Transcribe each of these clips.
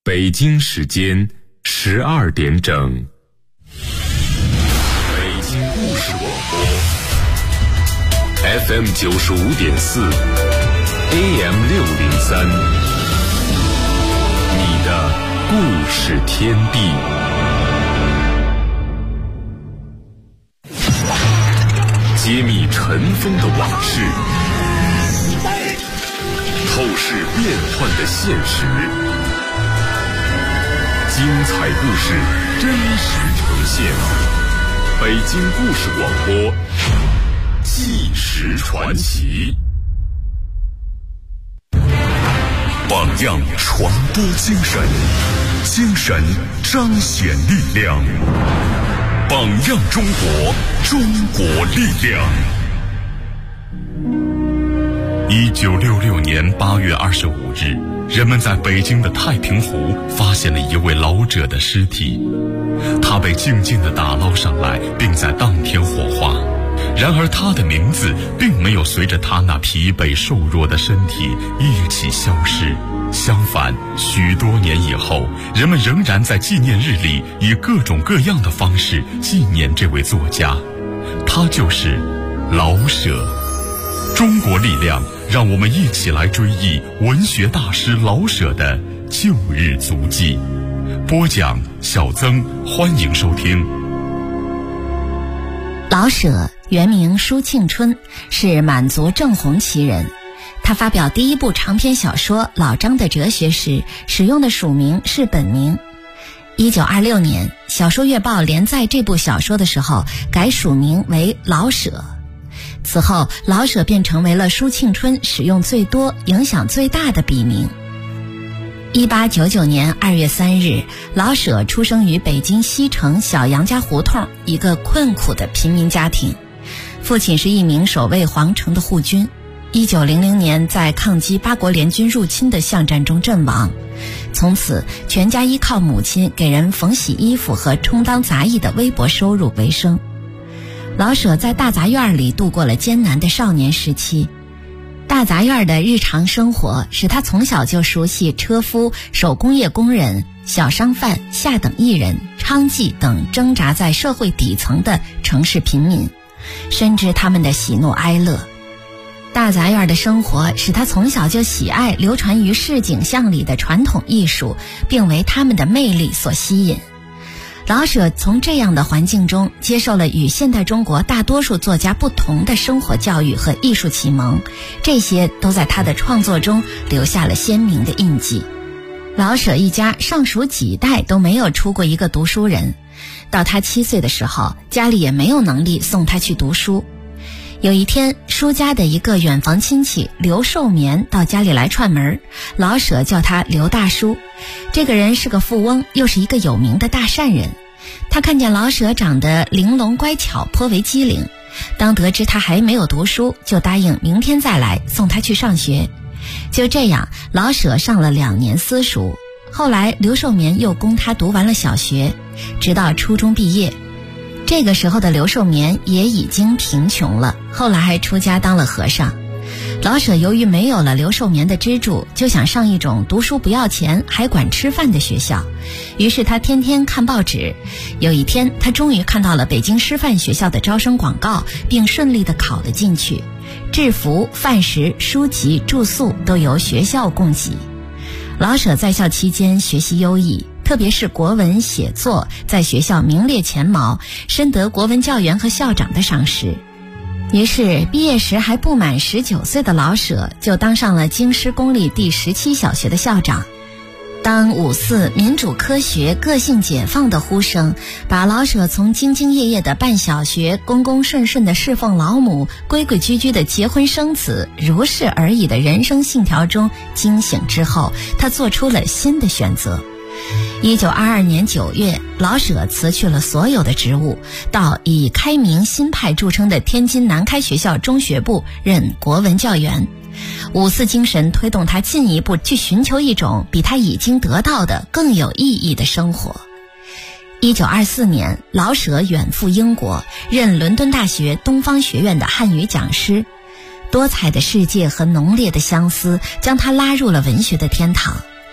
北京时间12点整。北京故事广播 FM 95.4 AM 603，你的故事天地。揭秘尘封的往事，透视变幻的现实，精彩故事真实呈现。北京故事广播，纪实传奇。榜样传播精神，精神彰显力量。榜样中国，中国力量。1966年8月25日，人们在北京的太平湖发现了一位老者的尸体，他被静静地打捞上来，并在当天火化。然而他的名字并没有随着他那疲惫瘦弱的身体一起消失，相反，许多年以后，人们仍然在纪念日里以各种各样的方式纪念这位作家，他就是老舍。中国力量，让我们一起来追忆文学大师老舍的旧日足迹。播讲小曾，欢迎收听。 老舍原名舒庆春，是满族正红旗人。他发表第一部长篇小说《老张的哲学》时，使用的署名是本名。1926年，小说月报连载这部小说的时候，改署名为老舍。此后，老舍便成为了舒庆春使用最多、影响最大的笔名。1899年2月3日，老舍出生于北京西城小杨家胡同一个困苦的平民家庭，父亲是一名守卫皇城的护军。1900年在抗击八国联军入侵的巷战中阵亡，从此全家依靠母亲给人缝洗衣服和充当杂役的微薄收入为生。老舍在大杂院里度过了艰难的少年时期，大杂院的日常生活使他从小就熟悉车夫、手工业工人、小商贩、下等艺人、娼妓等挣扎在社会底层的城市贫民，深知他们的喜怒哀乐。大杂院的生活使他从小就喜爱流传于市井巷里的传统艺术，并为他们的魅力所吸引。老舍从这样的环境中接受了与现代中国大多数作家不同的生活教育和艺术启蒙，这些都在他的创作中留下了鲜明的印记。老舍一家上数几代都没有出过一个读书人，到他7岁的时候，家里也没有能力送他去读书。有一天，舒家的一个远房亲戚刘寿绵到家里来串门，老舍叫他刘大叔。这个人是个富翁，又是一个有名的大善人。他看见老舍长得玲珑乖巧，颇为机灵，当得知他还没有读书，就答应明天再来送他去上学。就这样，老舍上了2年私塾，后来刘寿绵又供他读完了小学，直到初中毕业。这个时候的刘寿绵也已经贫穷了，后来还出家当了和尚。老舍由于没有了刘寿绵的资助，就想上一种读书不要钱还管吃饭的学校，于是他天天看报纸。有一天，他终于看到了北京师范学校的招生广告，并顺利地考了进去。制服、饭食、书籍、住宿都由学校供给。老舍在校期间学习优异，特别是国文写作在学校名列前茅，深得国文教员和校长的赏识。于是毕业时还不满19岁的老舍就当上了京师公立第17小学的校长。当五四民主科学个性解放的呼声把老舍从兢兢业业的办小学、公公顺顺的侍奉老母、规规矩矩的结婚生子、如是而已的人生信条中惊醒之后，他做出了新的选择。1922年9月，老舍辞去了所有的职务，到以开明新派著称的天津南开学校中学部任国文教员。五四精神推动他进一步去寻求一种比他已经得到的更有意义的生活。1924年，老舍远赴英国，任伦敦大学东方学院的汉语讲师。多彩的世界和浓烈的相思将他拉入了文学的天堂。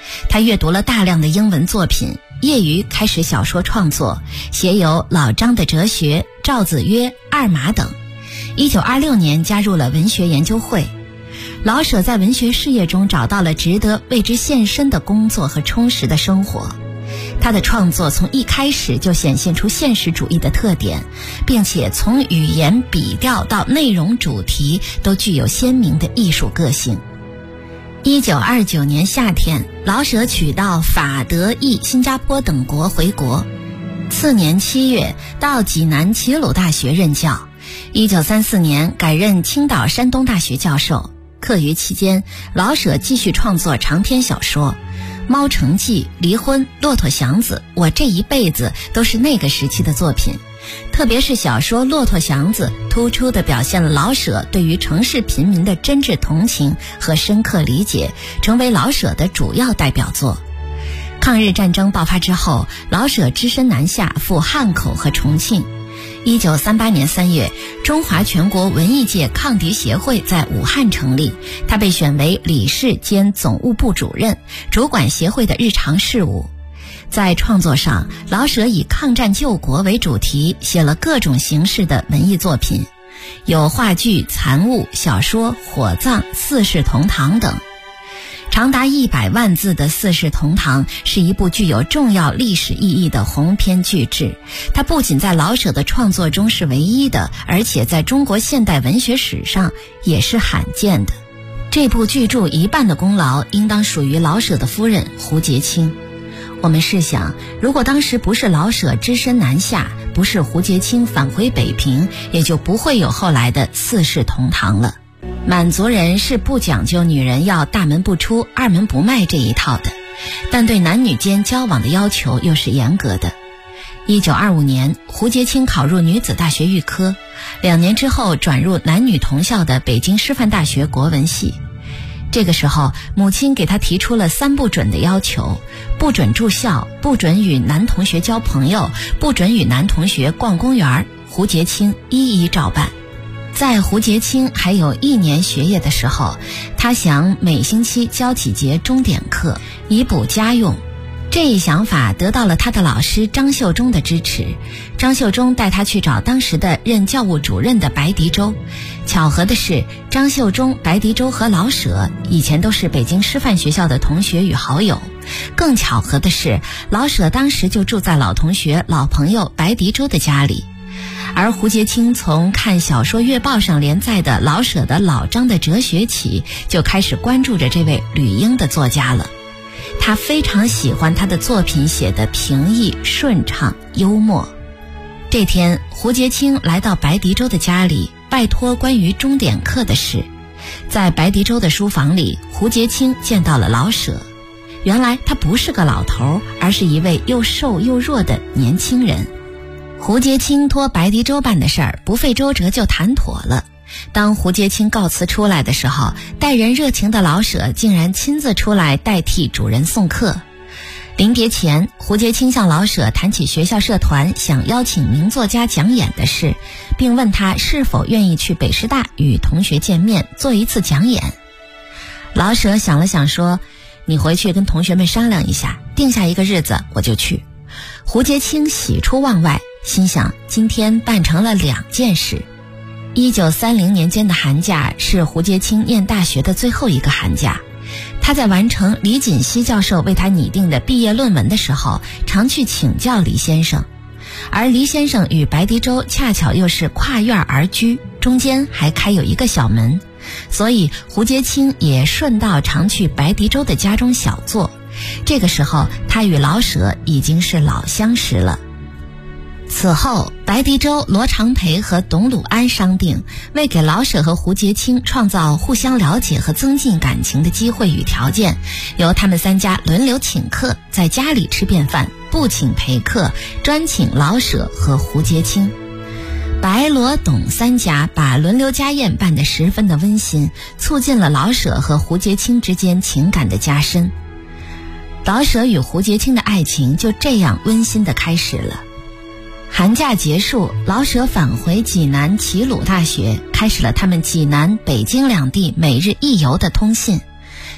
他阅读了大量的英文作品，业余开始小说创作，写有《老张的哲学》《赵子曰》《二马》等。1926年加入了文学研究会。老舍在文学事业中找到了值得为之献身的工作和充实的生活。他的创作从一开始就显现出现实主义的特点，并且从语言笔调到内容主题都具有鲜明的艺术个性。1929年夏天，老舍取道法、德、意、新加坡等国回国。次年7月，到济南齐鲁大学任教。1934年改任青岛山东大学教授。课余期间，老舍继续创作长篇小说，《猫城记》、《离婚》、《骆驼祥子》、《我这一辈子》都是那个时期的作品。特别是小说《骆驼祥子》突出地表现了老舍对于城市贫民的真挚同情和深刻理解，成为老舍的主要代表作。抗日战争爆发之后，老舍只身南下赴汉口和重庆。1938年3月，中华全国文艺界抗敌协会在武汉成立，他被选为理事兼总务部主任，主管协会的日常事务。在创作上，老舍以抗战救国为主题，写了各种形式的文艺作品，有话剧、残物、小说、火葬、四世同堂等。长达100万字的《四世同堂》是一部具有重要历史意义的鸿篇巨制，它不仅在老舍的创作中是唯一的，而且在中国现代文学史上也是罕见的。这部巨著一半的功劳应当属于老舍的夫人胡洁清。我们试想，如果当时不是老舍只身南下，不是胡洁清返回北平，也就不会有后来的《四世同堂》了。满族人是不讲究女人要大门不出二门不迈这一套的，但对男女间交往的要求又是严格的。1925年，胡洁清考入女子大学预科，2年之后转入男女同校的北京师范大学国文系。这个时候，母亲给他提出了3不准的要求：不准住校，不准与男同学交朋友，不准与男同学逛公园。胡洁清一一照办。在胡洁清还有1年学业的时候，他想每星期教几节钟点课，以补家用。这一想法得到了他的老师张秀忠的支持。张秀忠带他去找当时的任教务主任的白迪洲。巧合的是，张秀忠、白迪洲和老舍以前都是北京师范学校的同学与好友。更巧合的是，老舍当时就住在老同学、老朋友白迪洲的家里。而胡洁清从看小说月报上连载的老舍的《老张的哲学》起，就开始关注着这位旅英的作家了。他非常喜欢他的作品写得平易、顺畅、幽默。这天，胡洁清来到白迪洲的家里，拜托关于钟点课的事。在白迪洲的书房里，胡洁清见到了老舍。原来他不是个老头，而是一位又瘦又弱的年轻人。胡洁清托白迪洲办的事儿，不费周折就谈妥了。当胡洁清告辞出来的时候，待人热情的老舍竟然亲自出来代替主人送客。临别前，胡洁清向老舍谈起学校社团想邀请名作家讲演的事，并问他是否愿意去北师大与同学见面，做一次讲演。老舍想了想说：“你回去跟同学们商量一下，定下一个日子我就去。”胡洁清喜出望外，心想今天办成了2件事。1930年间的寒假是胡洁清念大学的最后一个寒假。他在完成李锦熙教授为他拟定的毕业论文的时候，常去请教黎先生。而黎先生与白迪洲恰巧又是跨院而居，中间还开有一个小门，所以胡洁清也顺道常去白迪洲的家中小坐。这个时候，他与老舍已经是老相识了。此后，白迪洲、罗长培和董鲁安商定，为给老舍和胡洁清创造互相了解和增进感情的机会与条件，由他们3家轮流请客，在家里吃便饭，不请陪客，专请老舍和胡洁清。白罗董3家把轮流家宴办得十分的温馨，促进了老舍和胡洁清之间情感的加深。老舍与胡洁清的爱情就这样温馨地开始了。寒假结束，老舍返回济南齐鲁大学，开始了他们济南、北京2地每日1游的通信。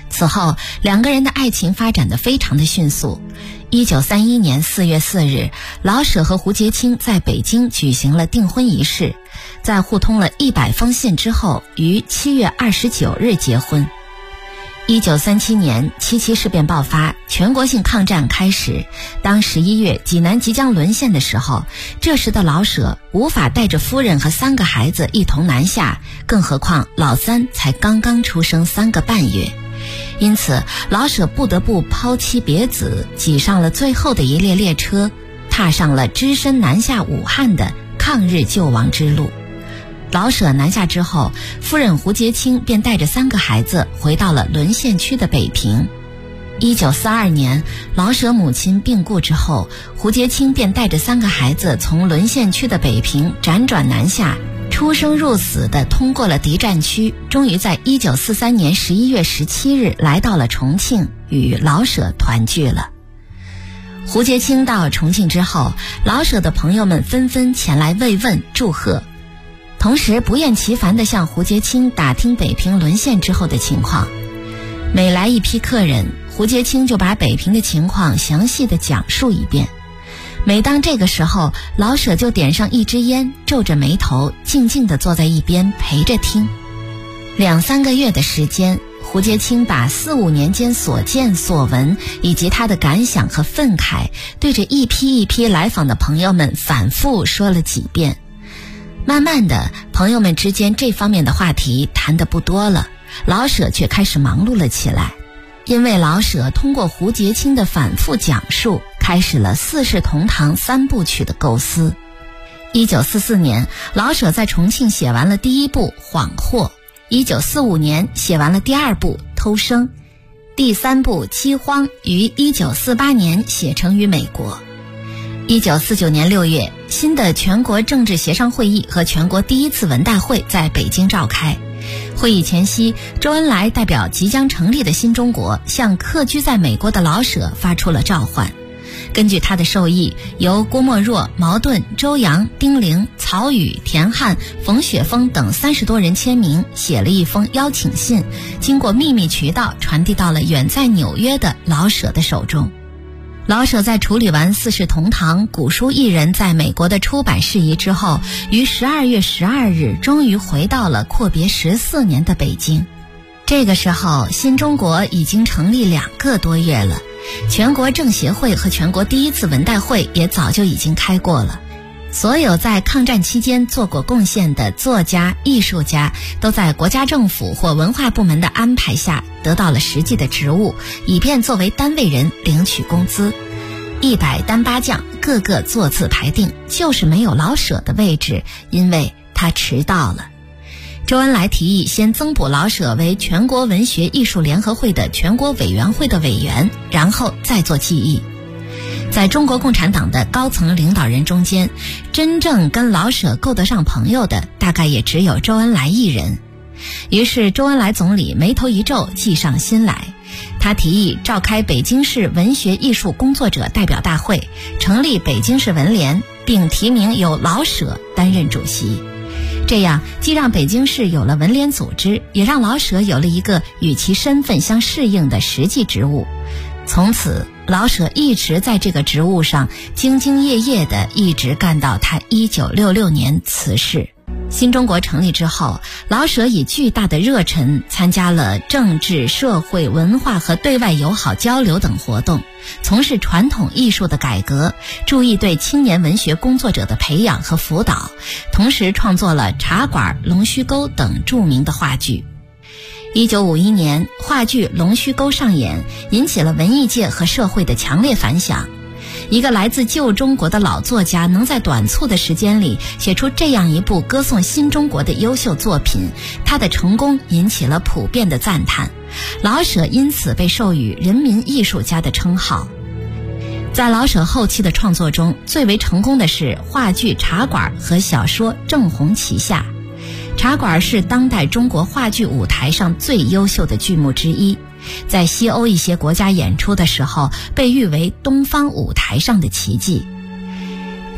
此后两个人的爱情发展得非常的迅速。1931年4月4日，老舍和胡洁清在北京举行了订婚仪式，在互通了100封信之后，于7月29日结婚。1937年七七事变爆发，全国性抗战开始。当11月济南即将沦陷的时候，这时的老舍无法带着夫人和3个孩子一同南下，更何况老三才刚刚出生3个半月。因此老舍不得不抛妻别子，挤上了最后的一列列车，踏上了只身南下武汉的抗日救亡之路。老舍南下之后，夫人胡洁清便带着3个孩子回到了沦陷区的北平。1942年，老舍母亲病故之后，胡洁清便带着3个孩子从沦陷区的北平辗转南下，出生入死地通过了敌占区，终于在1943年11月17日来到了重庆，与老舍团聚了。胡洁清到重庆之后，老舍的朋友们纷纷前来慰问祝贺，同时不厌其烦地向胡洁清打听北平沦陷之后的情况。每来一批客人，胡洁清就把北平的情况详细地讲述一遍。每当这个时候，老舍就点上一支烟，皱着眉头，静静地坐在一边陪着听。2-3个月的时间，胡洁清把4、5年间所见所闻以及他的感想和愤慨，对着一批一批来访的朋友们反复说了几遍。慢慢的，朋友们之间这方面的话题谈得不多了，老舍却开始忙碌了起来。因为老舍通过胡洁清的反复讲述，开始了四世同堂3部曲的构思。1944年，老舍在重庆写完了第1部《恍惑》，1945年写完了第2部《偷生》，第3部《饥荒》于1948年写成于美国。1949年6月，新的全国政治协商会议和全国第1次文代会在北京召开。会议前夕，周恩来代表即将成立的新中国，向客居在美国的老舍发出了召唤。根据他的授意，由郭沫若、毛盾、周扬、丁玲、曹禺、田汉、冯雪峰等30多人签名，写了一封邀请信，经过秘密渠道传递到了远在纽约的老舍的手中。老舍在处理完四世同堂、古书艺人在美国的出版事宜之后，于12月12日终于回到了阔别14年的北京。这个时候，新中国已经成立2个多月了，全国政协会和全国第1次文代会也早就已经开过了。所有在抗战期间做过贡献的作家、艺术家，都在国家政府或文化部门的安排下得到了实际的职务，以便作为单位人领取工资。100单8将个个座次排定，就是没有老舍的位置，因为他迟到了。周恩来提议先增补老舍为全国文学艺术联合会的全国委员会的委员，然后再做记忆。在中国共产党的高层领导人中间，真正跟老舍够得上朋友的，大概也只有周恩来一人。于是周恩来总理眉头一皱，计上心来。他提议召开北京市文学艺术工作者代表大会，成立北京市文联，并提名由老舍担任主席。这样既让北京市有了文联组织，也让老舍有了一个与其身份相适应的实际职务。从此老舍一直在这个职务上兢兢业业地一直干到他1966年辞世。新中国成立之后，老舍以巨大的热忱参加了政治、社会、文化和对外友好交流等活动，从事传统艺术的改革，注意对青年文学工作者的培养和辅导，同时创作了《茶馆》《龙须沟》等著名的话剧。1951年，话剧《龙须沟》上演，引起了文艺界和社会的强烈反响。一个来自旧中国的老作家能在短促的时间里写出这样一部歌颂新中国的优秀作品，他的成功引起了普遍的赞叹，老舍因此被授予人民艺术家的称号。在老舍后期的创作中，最为成功的是话剧《茶馆》和小说《正红旗下》。《茶馆》是当代中国话剧舞台上最优秀的剧目之一，在西欧一些国家演出的时候，被誉为东方舞台上的奇迹。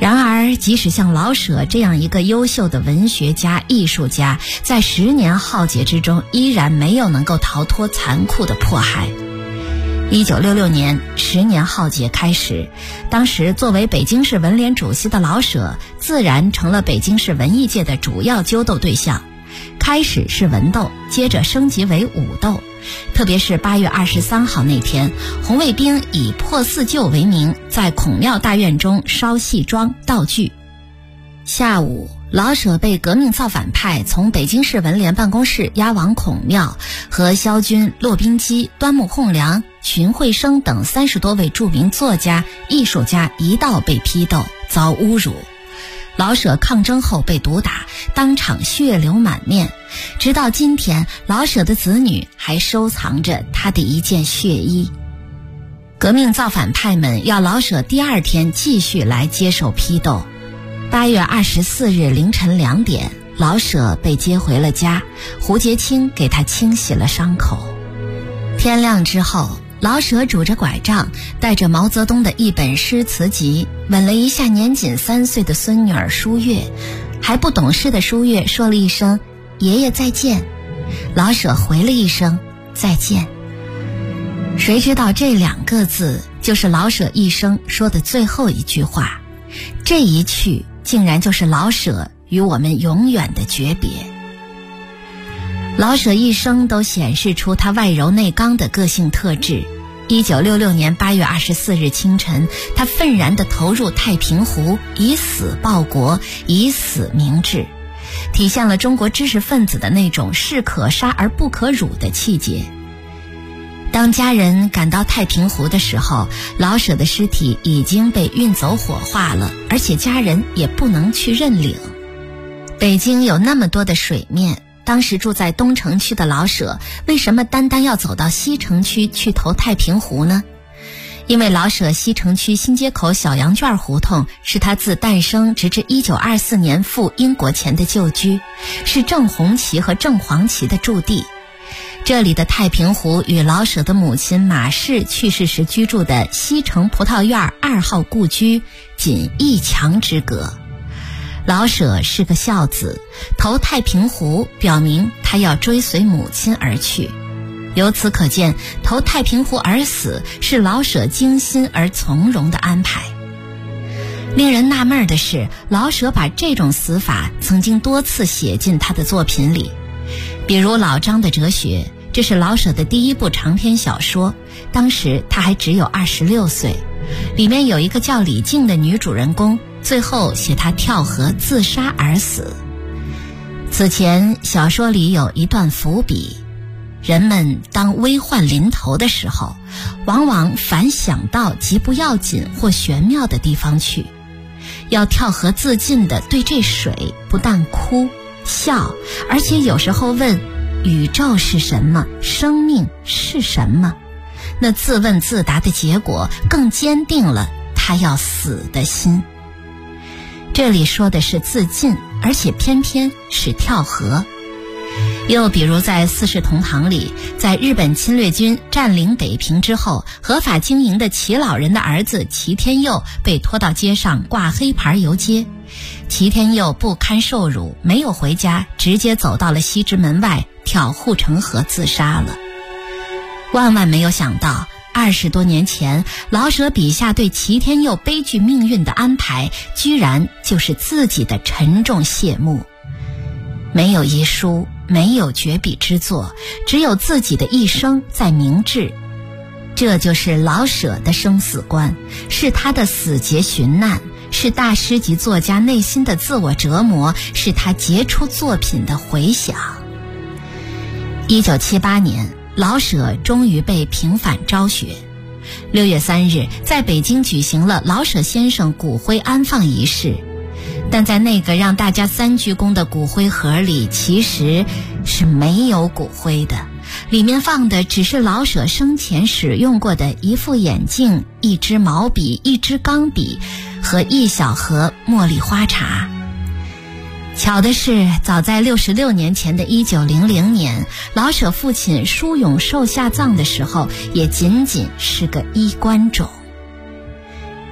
然而，即使像老舍这样一个优秀的文学家、艺术家，在10年浩劫之中，依然没有能够逃脱残酷的迫害。1966年，10年浩劫开始，当时作为北京市文联主席的老舍，自然成了北京市文艺界的主要揪斗对象。开始是文斗，接着升级为武斗。特别是8月23号那天，红卫兵以破四旧为名，在孔庙大院中烧戏装道具。下午，老舍被革命造反派从北京市文联办公室押往孔庙，和萧军、骆宾基、端木蕻良、荀慧生等30多位著名作家、艺术家一道被批斗，遭侮辱。老舍抗争后被毒打，当场血流满面。直到今天，老舍的子女还收藏着他的一件血衣。革命造反派们要老舍第2天继续来接受批斗。8月24日凌晨2点，老舍被接回了家，胡洁清给他清洗了伤口。天亮之后，老舍拄着拐杖，带着毛泽东的一本诗词集，吻了一下年仅3岁的孙女儿舒月。还不懂事的舒月说了一声爷爷再见，老舍回了一声再见。谁知道这2个字就是老舍一生说的最后一句话，这一去竟然就是老舍与我们永远的诀别。老舍一生都显示出他外柔内刚的个性特质。1966年8月24日清晨，他愤然地投入太平湖，以死报国，以死明志，体现了中国知识分子的那种士可杀而不可辱的气节。当家人赶到太平湖的时候，老舍的尸体已经被运走火化了，而且家人也不能去认领。北京有那么多的水面，当时住在东城区的老舍，为什么单单要走到西城区去投太平湖呢？因为老舍西城区新街口小羊圈胡同是他自诞生直至1924年赴英国前的旧居，是郑红旗和郑黄旗的驻地。这里的太平湖与老舍的母亲马氏去世时居住的西城葡萄院2号故居仅1墙之隔。老舍是个孝子，投太平湖表明他要追随母亲而去。由此可见，投太平湖而死是老舍精心而从容的安排。令人纳闷的是，老舍把这种死法曾经多次写进他的作品里。比如《老张的哲学》，这是老舍的第1部长篇小说，当时他还只有26岁。里面有一个叫李静的女主人公，最后写她跳河自杀而死。此前小说里有一段伏笔，人们当危患临头的时候，往往反想到极不要紧或玄妙的地方去。要跳河自尽的对这水不但哭笑，而且有时候问宇宙是什么，生命是什么。那自问自答的结果更坚定了他要死的心。这里说的是自尽，而且偏偏是跳河。又比如在《四世同堂》里，在日本侵略军占领北平之后，合法经营的齐老人的儿子齐天佑被拖到街上挂黑牌游街。齐天佑不堪受辱，没有回家，直接走到了西直门外跳护城河自杀了。万万没有想到，20多年前老舍笔下对齐天佑悲剧命运的安排，居然就是自己的沉重谢幕。没有遗书，没有绝笔之作，只有自己的一生在明志。这就是老舍的生死观，是他的死结寻难，是大师级作家内心的自我折磨，是他杰出作品的回响。1978年，老舍终于被平反昭雪。6月3日，在北京举行了老舍先生骨灰安放仪式。但在那个让大家3鞠躬的骨灰盒里，其实是没有骨灰的，里面放的只是老舍生前使用过的一副眼镜、一支毛笔、一支钢笔和一小盒茉莉花茶。巧的是，早在66年前的1900年，老舍父亲舒永寿下葬的时候，也仅仅是个衣冠冢。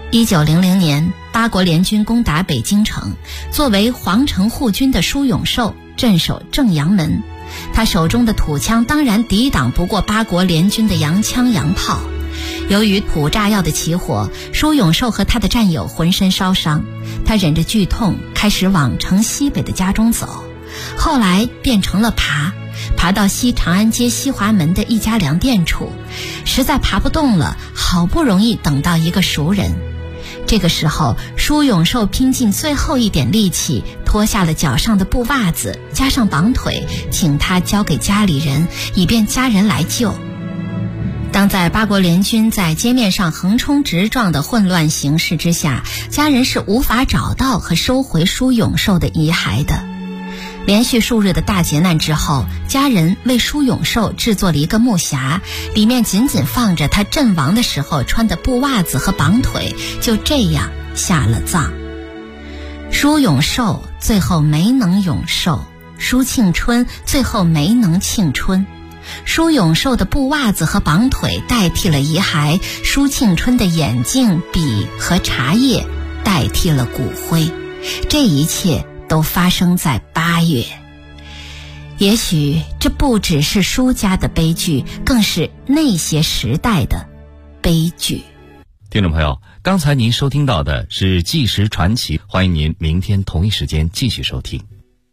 1900年，八国联军攻打北京城，作为皇城护军的舒永寿镇守正阳门，他手中的土枪当然抵挡不过八国联军的洋枪洋炮。由于土炸药的起火，舒永寿和他的战友浑身烧伤，他忍着剧痛开始往城西北的家中走，后来变成了爬到西长安街西华门的一家粮店处，实在爬不动了，好不容易等到一个熟人。这个时候，舒永寿拼尽最后一点力气，脱下了脚上的布袜子，加上绑腿，请他交给家里人，以便家人来救。当在八国联军在街面上横冲直撞的混乱形势之下，家人是无法找到和收回舒永寿的遗骸的。连续数日的大劫难之后，家人为舒永寿制作了一个木匣，里面仅仅放着他阵亡的时候穿的布袜子和绑腿，就这样下了葬。舒永寿最后没能永寿，舒庆春最后没能庆春。舒永寿的布袜子和绑腿代替了遗骸，舒庆春的眼镜、笔和茶叶代替了骨灰。这一切都发生在8月。也许这不只是舒家的悲剧，更是那些时代的悲剧。 听众朋友，刚才您收听到的是纪实传奇，欢迎您明天同一时间继续收听。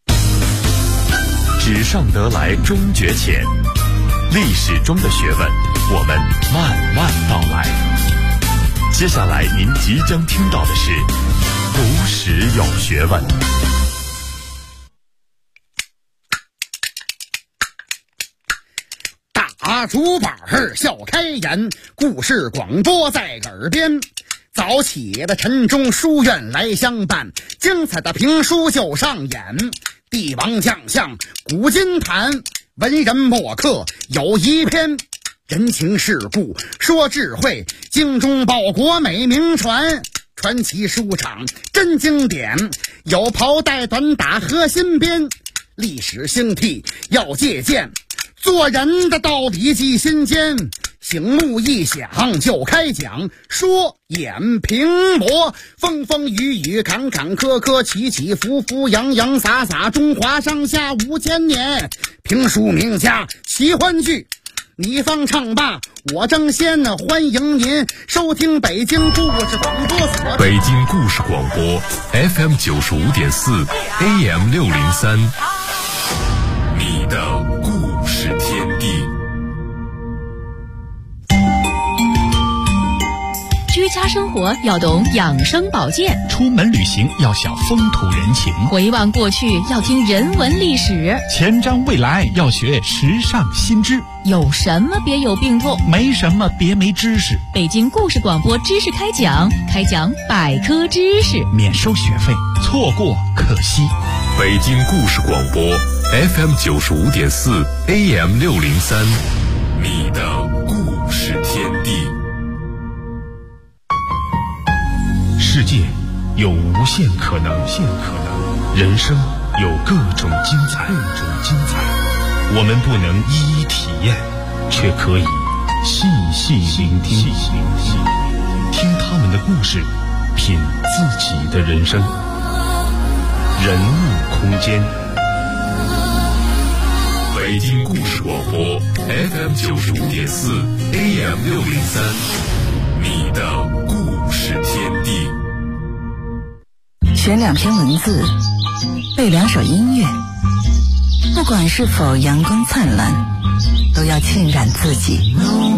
纸上得来终觉浅，历史中的学问，我们慢慢道来。接下来您即将听到的是读史有学问。 大竹板笑开颜，故事广播在耳边。早起的晨钟书院来相伴，精彩的评书就上演。帝王将相古今谈，文人墨客有一篇。人情世故说智慧，精忠报国美名传。传奇书场真经典，有袍带短打和新编。历史兴替要借鉴，做人的道理记心间。醒目一响就开讲，说演评驳，风风雨雨坎坎坷坷，起起伏伏洋洋洒洒，中华上下5000年。评书名家奇欢聚，你方唱罢我争先，欢迎您收听北京故事广播所。 北京故事广播 FM 95.4 AM 603，你的故事天地。 居家生活要懂养生保健， 出门旅行要晓风土人情， 回望过去要听人文历史， 前瞻未来要学时尚新知。 有什么别有病痛， 没什么别没知识。 北京故事广播知识开讲，开讲百科知识， 免收学费，错过可惜。 北京故事广播 FM 95.4 AM 603，你的故事天地。 世界有无限可能，人生有各种精彩。我们不能一一体验，却可以细细聆听，听他们的故事，品自己的人生。人物空间， 北京故事广播 FM 95.4 AM 603，你的故事天地。 选2篇文字，背2首音乐，不管是否阳光灿烂，都要浸染自己。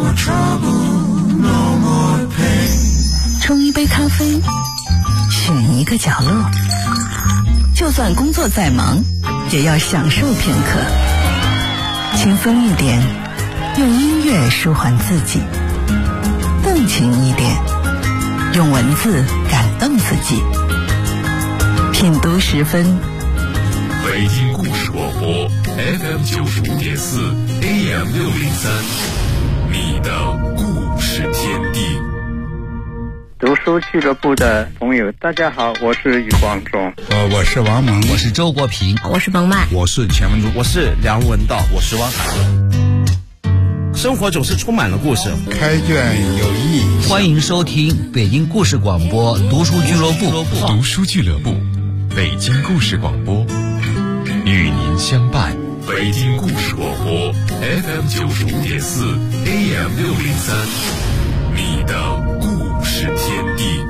冲一杯咖啡，选一个角落，就算工作再忙，也要享受片刻。轻松一点，用音乐舒缓自己；动情一点，用文字感动自己。品读10分， 北京故事广播 FM 95.4 AM 603，你的故事天地。 读书俱乐部的朋友，大家好，我是余光中。 我是王蒙， 我是周国平， 我是彭曼， 我是钱文珠， 我是梁文道，我是汪海。 生活总是充满了故事。 开卷有益。 欢迎收听北京故事广播读书俱乐部。 读书俱乐部，北京故事广播，与您相伴。北京故事广播 FM95.4 AM603，你的故事天地。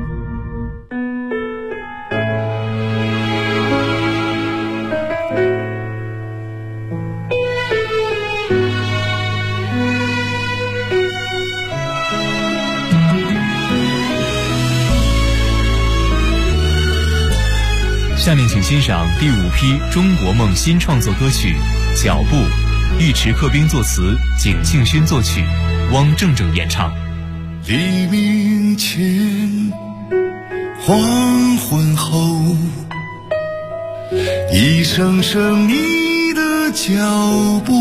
下面请欣赏第5批中国梦新创作歌曲《脚步》，尉迟克兵作词，景庆勋作曲，汪正正演唱。 黎明前，黄昏后，一声声你的脚步，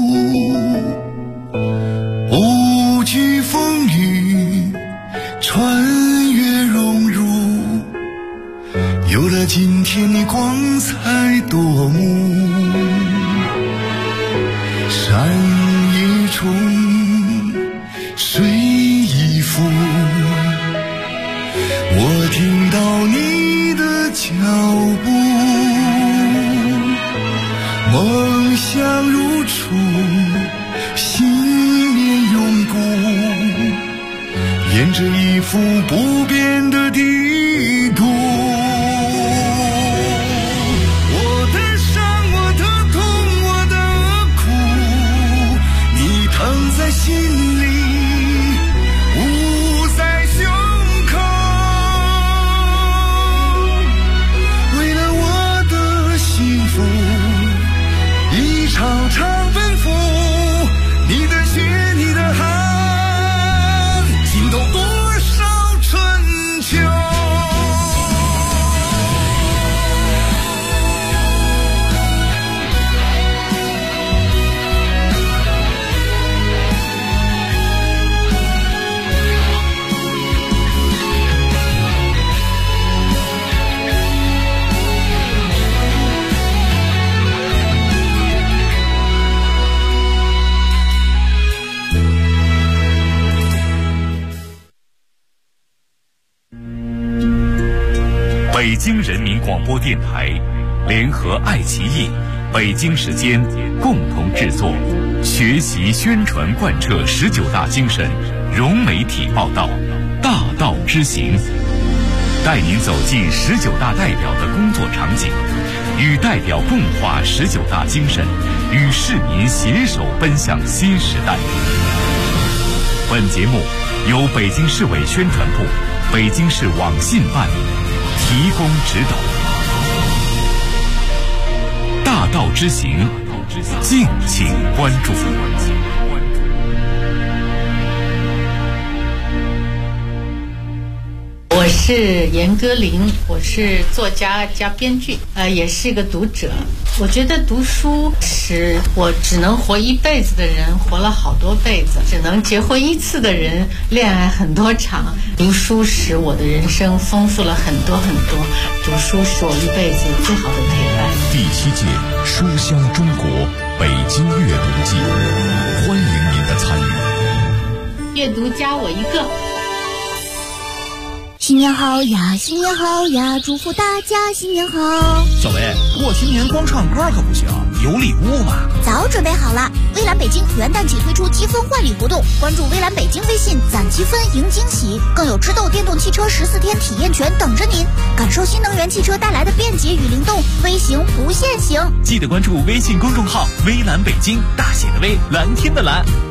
不惧风雨，穿越荣辱，有了今天的光彩夺目。山一重，水一浮，我听到你的脚步，梦想如初，信念永固，沿着一幅不变的地图。心里捂在胸口，为了我的幸福，一场场奔赴，你的血，你的汗，浸透多少春秋。 北京人民广播电台联合爱奇艺、北京时间共同制作，学习宣传贯彻19大精神，融媒体报道，大道之行，带您走进19大代表的工作场景，与代表共话19大精神，与市民携手奔向新时代。本节目由北京市委宣传部、北京市网信办提供指导。大道之行，敬请关注。 我是严歌苓，我是作家加编剧，也是一个读者。我觉得读书使我只能活一辈子的人活了好多辈子，只能结婚一次的人恋爱很多场。读书使我的人生丰富了很多很多，读书是我一辈子最好的陪伴。 第7届书香中国北京阅读季，欢迎您的参与。 阅读加我一个。 新年好呀，新年好呀，祝福大家新年好。 小薇，过新年光唱歌可不行，有礼物嘛。 早准备好了，蔚蓝北京元旦起推出积分换礼活动，关注蔚蓝北京微信攒积分赢惊喜，更有知豆电动汽车14天体验权等着您，感受新能源汽车带来的便捷与灵动，微行不限行。 记得关注微信公众号蔚蓝北京，大写的蔚，蓝天的蓝。